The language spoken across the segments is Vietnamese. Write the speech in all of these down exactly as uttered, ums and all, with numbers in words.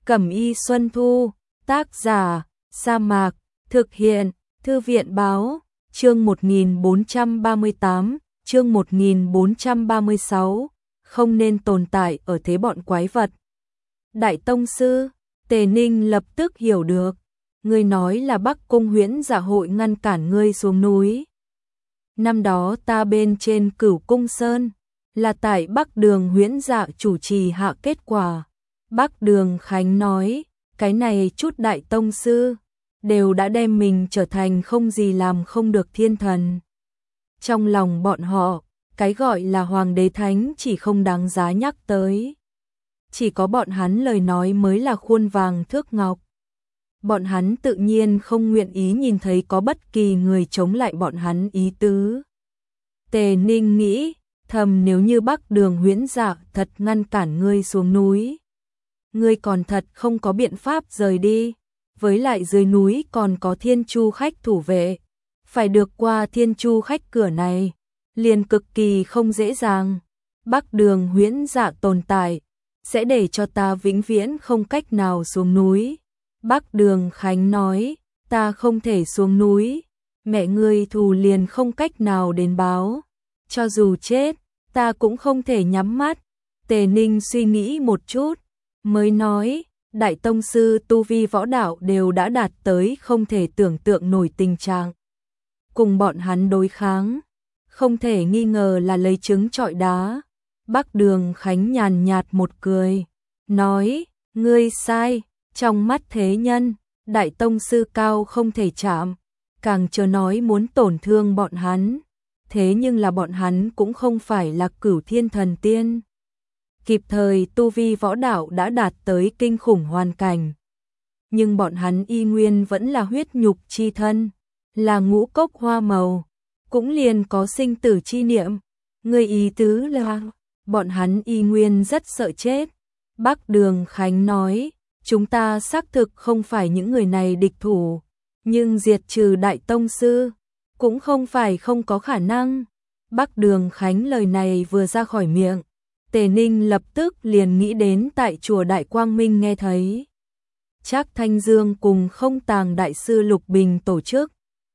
Cẩm y Xuân Thu, tác giả, Sa Mạc, thực hiện, Thư viện báo, chương một nghìn bốn trăm ba mươi tám, chương một nghìn bốn trăm ba mươi sáu, không nên tồn tại ở thế bọn quái vật. Đại Tông Sư, Tề Ninh lập tức hiểu được, ngươi nói là Bắc Cung Huyễn Dạ hội ngăn cản ngươi xuống núi. Năm đó ta bên trên Cửu Cung Sơn, là tại Bắc Đường Huyễn Dạ chủ trì hạ kết quả. Bắc Đường Khánh nói, cái này chút Đại Tông Sư, đều đã đem mình trở thành không gì làm không được thiên thần. Trong lòng bọn họ, cái gọi là Hoàng đế Thánh chỉ không đáng giá nhắc tới. Chỉ có bọn hắn lời nói mới là khuôn vàng thước ngọc. Bọn hắn tự nhiên không nguyện ý nhìn thấy có bất kỳ người chống lại bọn hắn ý tứ. Tề Ninh nghĩ, thầm nếu như Bắc Đường Huyễn Dạ thật ngăn cản ngươi xuống núi, ngươi còn thật không có biện pháp rời đi. Với lại dưới núi còn có Thiên Chu khách thủ vệ, phải được qua Thiên Chu khách cửa này, liền cực kỳ không dễ dàng. Bắc Đường Huyễn Dạ tồn tại, sẽ để cho ta vĩnh viễn không cách nào xuống núi. Bắc Đường Khánh nói, ta không thể xuống núi, mẹ ngươi thù liền không cách nào đến báo. Cho dù chết, ta cũng không thể nhắm mắt. Tề Ninh suy nghĩ một chút, mới nói, Đại Tông Sư tu vi võ đạo đều đã đạt tới không thể tưởng tượng nổi tình trạng. Cùng bọn hắn đối kháng, không thể nghi ngờ là lấy trứng trọi đá. Bắc Đường Khánh nhàn nhạt một cười, nói, ngươi sai, trong mắt thế nhân, Đại Tông Sư cao không thể chạm, càng chớ nói muốn tổn thương bọn hắn. Thế nhưng là bọn hắn cũng không phải là Cửu Thiên Thần Tiên. Kịp thời tu vi võ đạo đã đạt tới kinh khủng hoàn cảnh. Nhưng bọn hắn y nguyên vẫn là huyết nhục chi thân, là ngũ cốc hoa màu, cũng liền có sinh tử chi niệm. Người ý tứ là, bọn hắn y nguyên rất sợ chết. Bắc Đường Khánh nói, chúng ta xác thực không phải những người này địch thủ, nhưng diệt trừ Đại Tông Sư, cũng không phải không có khả năng. Bắc Đường Khánh lời này vừa ra khỏi miệng, Tề Ninh lập tức liền nghĩ đến tại chùa Đại Quang Minh nghe thấy. Trác Thanh Dương cùng Không Tàng Đại Sư Lục Bình tổ chức.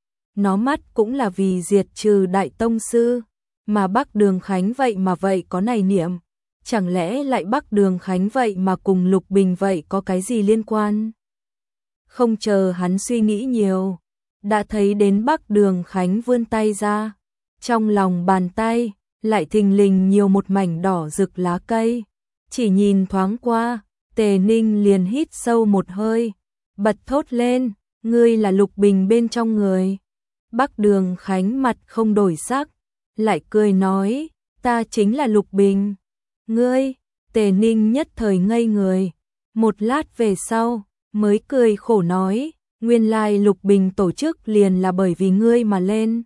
Nó mắt cũng là vì diệt trừ Đại Tông Sư, mà Bắc Đường Khánh vậy mà vậy có này niệm. Chẳng lẽ lại Bắc Đường Khánh vậy mà cùng Lục Bình vậy có cái gì liên quan? Không chờ hắn suy nghĩ nhiều, đã thấy đến Bắc Đường Khánh vươn tay ra, trong lòng bàn tay lại thình lình nhiều một mảnh đỏ rực lá cây. Chỉ nhìn thoáng qua, Tề Ninh liền hít sâu một hơi, bật thốt lên, ngươi là Lục Bình bên trong người. Bắc Đường Khánh mặt không đổi sắc, lại cười nói, ta chính là Lục Bình. Ngươi, Tề Ninh nhất thời ngây người, một lát về sau, mới cười khổ nói, nguyên lai Lục Bình tổ chức liền là bởi vì ngươi mà lên.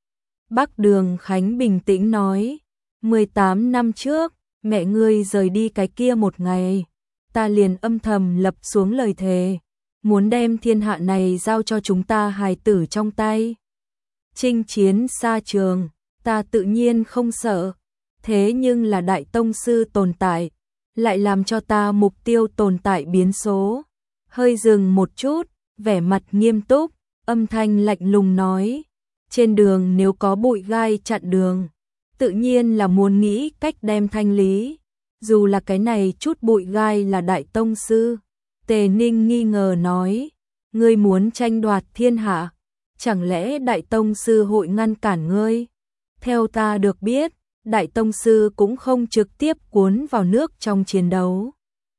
Bắc Đường Khánh bình tĩnh nói, mười tám năm trước, mẹ ngươi rời đi cái kia một ngày, ta liền âm thầm lập xuống lời thề, muốn đem thiên hạ này giao cho chúng ta hài tử trong tay. Chinh chiến xa trường, ta tự nhiên không sợ, thế nhưng là Đại Tông Sư tồn tại, lại làm cho ta mục tiêu tồn tại biến số. Hơi dừng một chút, vẻ mặt nghiêm túc, âm thanh lạnh lùng nói, trên đường nếu có bụi gai chặn đường, tự nhiên là muốn nghĩ cách đem thanh lý. Dù là cái này chút bụi gai là Đại Tông Sư. Tề Ninh nghi ngờ nói, ngươi muốn tranh đoạt thiên hạ, chẳng lẽ Đại Tông Sư hội ngăn cản ngươi? Theo ta được biết, Đại Tông Sư cũng không trực tiếp cuốn vào nước trong chiến đấu.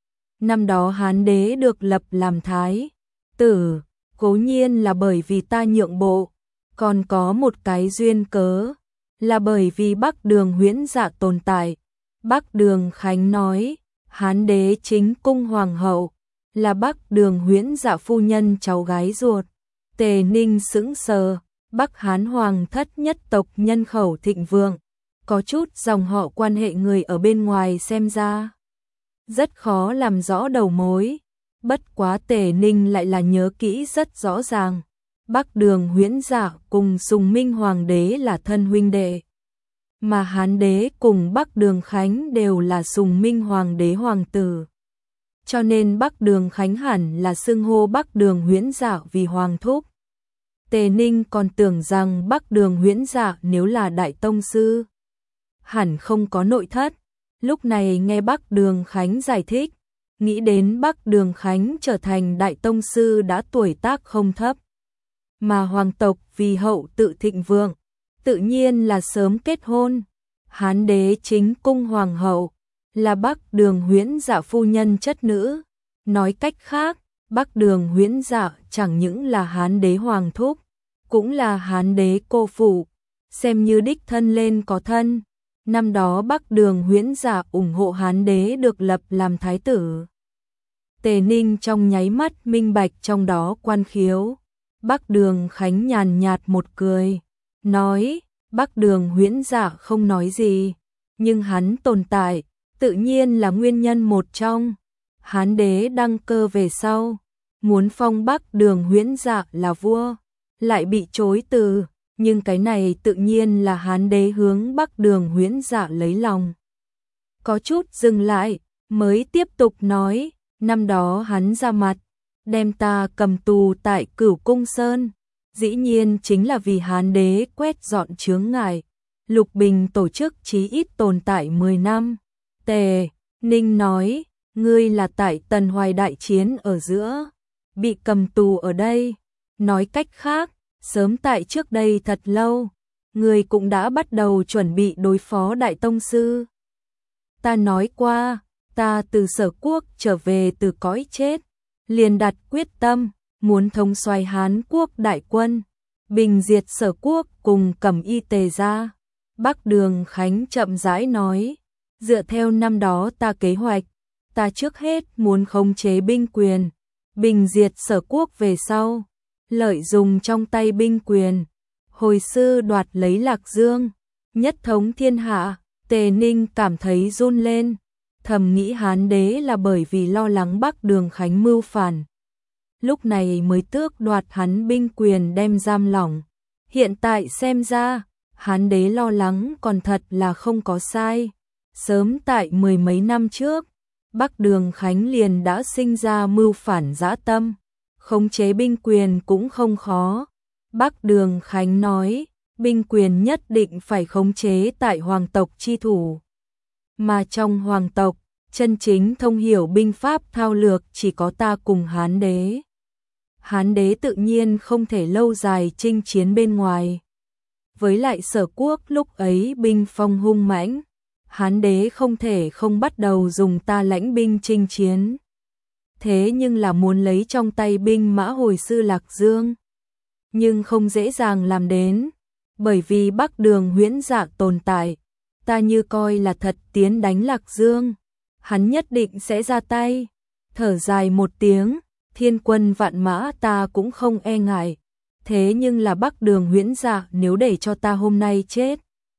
Năm đó Hán Đế được lập làm Thái tử, cố nhiên là bởi vì ta nhượng bộ, còn có một cái duyên cớ, là bởi vì Bắc Đường Huyễn Dạ tồn tại. Bắc Đường Khánh nói, Hán Đế chính cung hoàng hậu, là Bắc Đường Huyễn Dạ phu nhân cháu gái ruột. Tề Ninh sững sờ, Bắc Hán hoàng thất nhất tộc nhân khẩu thịnh vượng, có chút dòng họ quan hệ người ở bên ngoài xem ra rất khó làm rõ đầu mối. Bất quá Tề Ninh lại là nhớ kỹ rất rõ ràng, Bắc Đường Huyễn Dạ cùng Sùng Minh Hoàng đế là thân huynh đệ, mà Hán Đế cùng Bắc Đường Khánh đều là Sùng Minh Hoàng đế hoàng tử. cho nên Bắc Đường Khánh hẳn là xưng hô Bắc Đường Huyễn Dạ vì Hoàng Thúc. Tề Ninh còn tưởng rằng Bắc Đường Huyễn Dạ nếu là Đại Tông Sư, hẳn không có nội thất. Lúc này nghe Bắc Đường Khánh giải thích, nghĩ đến Bắc Đường Khánh trở thành Đại Tông Sư đã tuổi tác không thấp. Mà hoàng tộc vì hậu tự thịnh vượng, tự nhiên là sớm kết hôn. Hán đế chính cung hoàng hậu, là Bắc Đường Huyễn Dạ phu nhân chất nữ. Nói cách khác, Bắc Đường Huyễn Dạ chẳng những là Hán đế hoàng thúc, cũng là Hán đế cô phụ, xem như đích thân lên có thân. Năm đó Bắc Đường Huyễn Dạ ủng hộ Hán đế được lập làm thái tử. Tề Ninh trong nháy mắt minh bạch trong đó quan khiếu. Bắc Đường Khánh nhàn nhạt một cười, nói, Bắc Đường Huyễn Dạ không nói gì, nhưng hắn tồn tại, tự nhiên là nguyên nhân một trong. Hán đế đăng cơ về sau, muốn phong Bắc Đường Huyễn Dạ là vua, lại bị chối từ, nhưng cái này tự nhiên là Hán đế hướng Bắc Đường Huyễn Dạ lấy lòng. Có chút dừng lại, mới tiếp tục nói, năm đó hắn ra mặt, đem ta cầm tù tại Cửu Cung Sơn, dĩ nhiên chính là vì Hán đế quét dọn chướng ngại. Lục Bình tổ chức chí ít tồn tại mười năm. Tề Ninh nói, ngươi là tại Tần Hoài đại chiến ở giữa, bị cầm tù ở đây. Nói cách khác, sớm tại trước đây thật lâu, ngươi cũng đã bắt đầu chuẩn bị đối phó Đại Tông Sư. Ta nói qua, ta từ Sở Quốc trở về từ cõi chết, liền đặt quyết tâm, muốn thống soái Hán Quốc đại quân, bình diệt Sở Quốc cùng Cẩm Y Tề gia. Bắc Đường Khánh chậm rãi nói, dựa theo năm đó ta kế hoạch, ta trước hết muốn khống chế binh quyền, bình diệt Sở Quốc về sau, lợi dụng trong tay binh quyền, hồi sư đoạt lấy Lạc Dương, nhất thống thiên hạ. Tề Ninh cảm thấy run lên, thầm nghĩ Hán đế là bởi vì lo lắng Bắc Đường Khánh mưu phản, lúc này mới tước đoạt hắn binh quyền đem giam lỏng. Hiện tại xem ra, Hán đế lo lắng còn thật là không có sai. Sớm tại mười mấy năm trước, Bắc Đường Khánh liền đã sinh ra mưu phản dã tâm, khống chế binh quyền cũng không khó. Bắc Đường Khánh nói, binh quyền nhất định phải khống chế tại hoàng tộc chi thủ. Mà trong hoàng tộc, chân chính thông hiểu binh pháp thao lược chỉ có ta cùng Hán đế. Hán đế tự nhiên không thể lâu dài chinh chiến bên ngoài. Với lại Sở Quốc lúc ấy binh phong hung mãnh, Hán đế không thể không bắt đầu dùng ta lãnh binh chinh chiến. Thế nhưng là muốn lấy trong tay binh mã hồi sư Lạc Dương, nhưng không dễ dàng làm đến, bởi vì Bắc Đường Huyễn Dạ tồn tại, ta như coi là thật tiến đánh Lạc Dương, hắn nhất định sẽ ra tay. Thở dài một tiếng, thiên quân vạn mã ta cũng không e ngại, thế nhưng là Bắc Đường Huyễn Dạ nếu để cho ta hôm nay chết,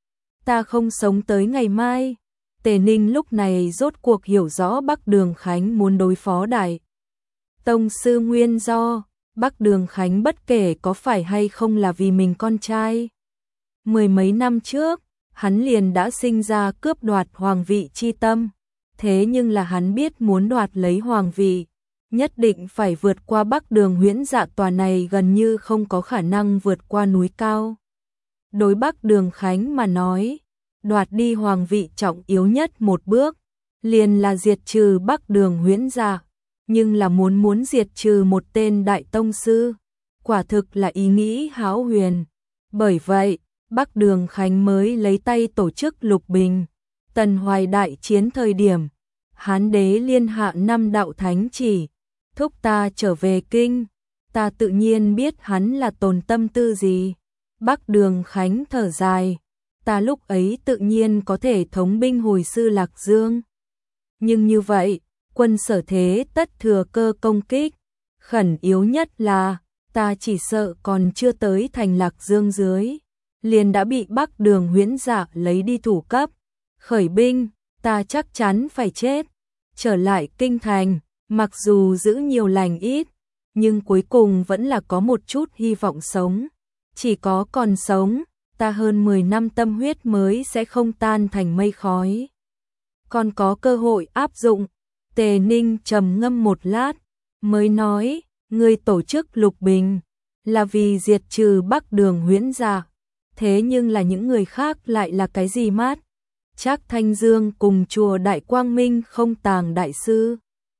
ta không sống tới ngày mai. Tề Ninh lúc này rốt cuộc hiểu rõ Bắc Đường Khánh muốn đối phó Đại Tông Sư nguyên do. Bắc Đường Khánh bất kể có phải hay không là vì mình con trai. Mười mấy năm trước, hắn liền đã sinh ra cướp đoạt hoàng vị chi tâm, thế nhưng là hắn biết muốn đoạt lấy hoàng vị, nhất định phải vượt qua Bắc Đường Huyễn Dạ tòa này gần như không có khả năng vượt qua núi cao. Đối Bắc Đường Khánh mà nói, đoạt đi hoàng vị trọng yếu nhất một bước, liền là diệt trừ Bắc Đường Huyễn Dạ, nhưng là muốn muốn diệt trừ một tên Đại Tông Sư, quả thực là ý nghĩ hão huyền. Bởi vậy, Bắc Đường Khánh mới lấy tay tổ chức Lục Bình, Tần Hoài đại chiến thời điểm, Hán đế liên hạ năm đạo thánh chỉ, thúc ta trở về kinh, ta tự nhiên biết hắn là tồn tâm tư gì. Bắc Đường Khánh thở dài, ta lúc ấy tự nhiên có thể thống binh hồi sư Lạc Dương. Nhưng như vậy, quân Sở thế tất thừa cơ công kích, khẩn yếu nhất là, ta chỉ sợ còn chưa tới thành Lạc Dương dưới, liền đã bị Bắc Đường Huyễn Dạ lấy đi thủ cấp. Khởi binh, ta chắc chắn phải chết. Trở lại kinh thành, mặc dù giữ nhiều lành ít, nhưng cuối cùng vẫn là có một chút hy vọng sống. Chỉ có còn sống, ta hơn mười năm tâm huyết mới sẽ không tan thành mây khói. Còn có cơ hội áp dụng, Tề Ninh trầm ngâm một lát, mới nói, ngươi tổ chức lục bình, là vì diệt trừ Bắc Đường Huyễn Dạ, thế nhưng là những người khác lại là cái gì mát? Trác Thanh Dương cùng chùa Đại Quang Minh Không Tàng đại sư.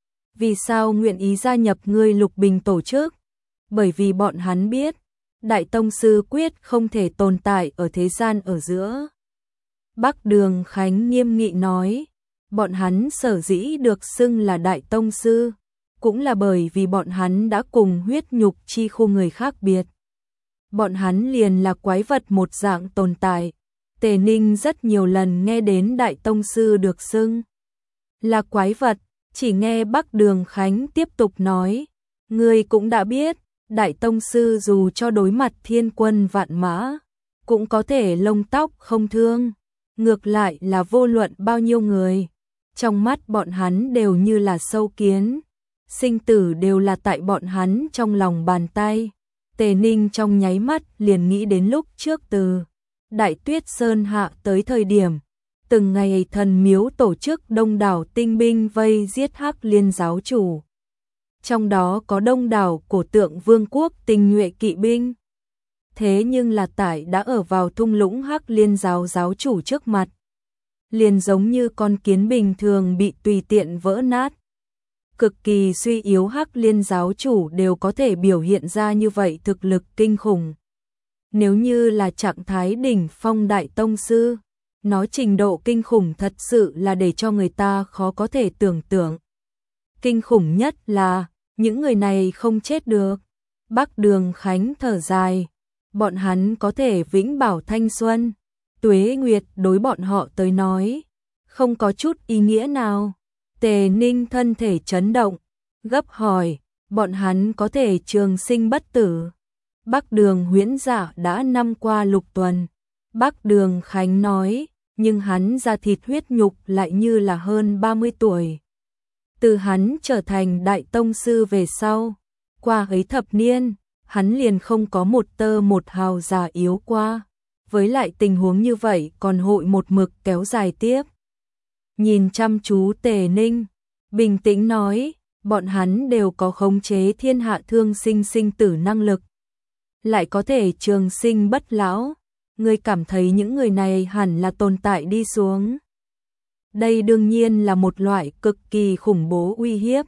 Vì sao nguyện ý gia nhập ngươi lục bình tổ chức? Bởi vì bọn hắn biết, Đại Tông Sư quyết không thể tồn tại ở thế gian ở giữa. Bắc Đường Khánh nghiêm nghị nói, bọn hắn sở dĩ được xưng là Đại Tông Sư, cũng là bởi vì bọn hắn đã cùng huyết nhục chi khu người khác biệt. Bọn hắn liền là quái vật một dạng tồn tại. Tề Ninh rất nhiều lần nghe đến Đại Tông Sư được xưng là quái vật, chỉ nghe Bắc Đường Khánh tiếp tục nói, ngươi cũng đã biết, Đại Tông Sư dù cho đối mặt thiên quân vạn mã, cũng có thể lông tóc không thương, ngược lại là vô luận bao nhiêu người, trong mắt bọn hắn đều như là sâu kiến, sinh tử đều là tại bọn hắn trong lòng bàn tay. Tề Ninh trong nháy mắt liền nghĩ đến lúc trước từ Đại Tuyết Sơn hạ tới thời điểm, từng ngày thần miếu tổ chức đông đảo tinh binh vây giết Hắc Liên giáo chủ. Trong đó có đông đảo cổ tượng vương quốc tinh nhuệ kỵ binh. Thế nhưng là tại đã ở vào thung lũng Hắc Liên giáo giáo chủ trước mặt. Liền giống như con kiến bình thường bị tùy tiện vỡ nát. Cực kỳ suy yếu Hắc Liên giáo chủ đều có thể biểu hiện ra như vậy thực lực kinh khủng. Nếu như là trạng thái đỉnh phong Đại Tông Sư, nó trình độ kinh khủng thật sự là để cho người ta khó có thể tưởng tượng. Kinh khủng nhất là, những người này không chết được. Bắc Đường Khánh thở dài, bọn hắn có thể vĩnh bảo thanh xuân, tuế nguyệt đối bọn họ tới nói, không có chút ý nghĩa nào. Tề Ninh thân thể chấn động, gấp hỏi, bọn hắn có thể trường sinh bất tử. Bắc Đường Huyễn Dạ đã năm qua lục tuần. Bắc Đường Khánh nói, nhưng hắn da thịt huyết nhục lại như là hơn ba mươi tuổi. Từ hắn trở thành Đại Tông Sư về sau, qua ấy thập niên, hắn liền không có một tơ một hào già yếu qua. Với lại tình huống như vậy còn hội một mực kéo dài tiếp. Nhìn chăm chú Tề Ninh, bình tĩnh nói, bọn hắn đều có khống chế thiên hạ thương sinh sinh tử năng lực. Lại có thể trường sinh bất lão, ngươi cảm thấy những người này hẳn là tồn tại đi xuống. Đây đương nhiên là một loại cực kỳ khủng bố uy hiếp.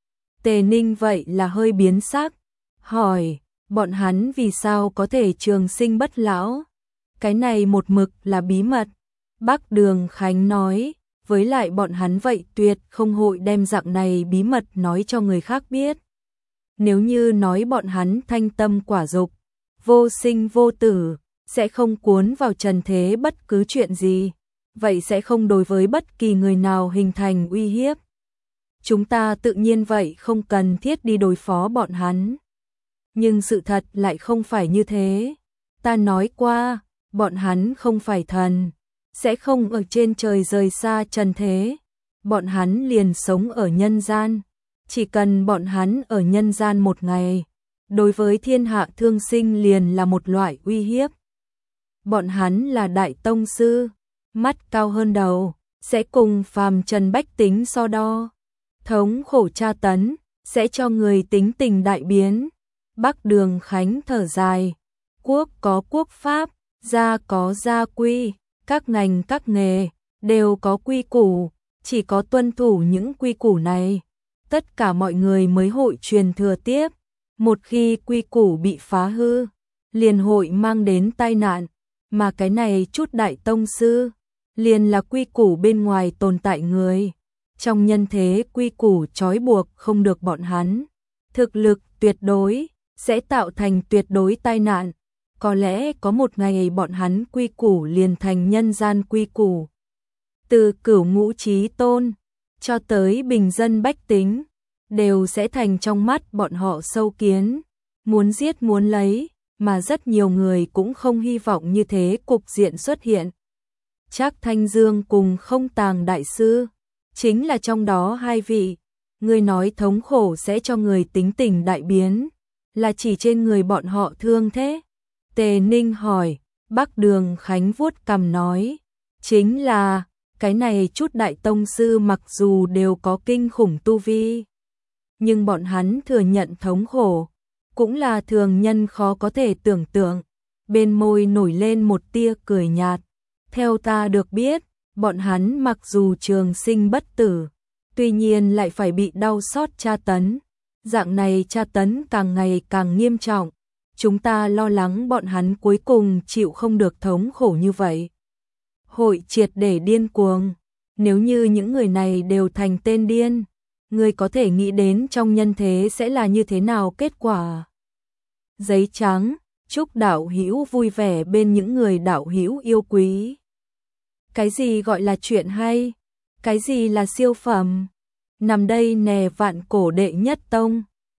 Tề Ninh vậy là hơi biến sắc, hỏi, bọn hắn vì sao có thể trường sinh bất lão? Cái này một mực là bí mật. Bắc Đường Khánh nói, với lại bọn hắn vậy tuyệt không hội đem dạng này bí mật nói cho người khác biết. Nếu như nói bọn hắn thanh tâm quả dục, vô sinh vô tử, sẽ không cuốn vào trần thế bất cứ chuyện gì, vậy sẽ không đối với bất kỳ người nào hình thành uy hiếp. Chúng ta tự nhiên vậy không cần thiết đi đối phó bọn hắn. Nhưng sự thật lại không phải như thế. Ta nói qua, bọn hắn không phải thần, sẽ không ở trên trời rời xa trần thế. Bọn hắn liền sống ở nhân gian. Chỉ cần bọn hắn ở nhân gian một ngày, đối với thiên hạ thương sinh liền là một loại uy hiếp. Bọn hắn là Đại Tông Sư, mắt cao hơn đầu, sẽ cùng phàm trần bách tính so đo. Thống khổ tra tấn, sẽ cho người tính tình đại biến. Bắc Đường Khánh thở dài, quốc có quốc pháp, gia có gia quy, các ngành các nghề đều có quy củ, chỉ có tuân thủ những quy củ này, tất cả mọi người mới hội truyền thừa tiếp. Một khi quy củ bị phá hư, liền hội mang đến tai nạn, mà cái này chút Đại Tông Sư, liền là quy củ bên ngoài tồn tại người. Trong nhân thế quy củ trói buộc không được bọn hắn, thực lực tuyệt đối sẽ tạo thành tuyệt đối tai nạn. Có lẽ có một ngày bọn hắn quy củ liền thành nhân gian quy củ. Từ cửu ngũ chí tôn cho tới bình dân bách tính, đều sẽ thành trong mắt bọn họ sâu kiến, muốn giết muốn lấy, mà rất nhiều người cũng không hy vọng như thế cục diện xuất hiện. Trác Thanh Dương cùng Không Tàng đại sư, chính là trong đó hai vị. Người nói thống khổ sẽ cho người tính tình đại biến, là chỉ trên người bọn họ thương thế. Tề Ninh hỏi, Bắc Đường Khánh vuốt cằm nói, chính là, Cái này chút đại tông sư mặc dù đều có kinh khủng tu vi, nhưng bọn hắn thừa nhận thống khổ, cũng là thường nhân khó có thể tưởng tượng. Bên môi nổi lên một tia cười nhạt. Theo ta được biết, bọn hắn mặc dù trường sinh bất tử, tuy nhiên lại phải bị đau xót tra tấn. Dạng này tra tấn càng ngày càng nghiêm trọng. Chúng ta lo lắng bọn hắn cuối cùng chịu không được thống khổ như vậy, hội triệt để điên cuồng. Nếu như những người này đều thành tên điên, người có thể nghĩ đến trong nhân thế sẽ là như thế nào kết quả. Giấy trắng, chúc đạo hữu vui vẻ bên những người đạo hữu yêu quý. Cái gì gọi là chuyện hay? Cái gì là siêu phẩm? Nằm đây nè vạn cổ đệ nhất tông.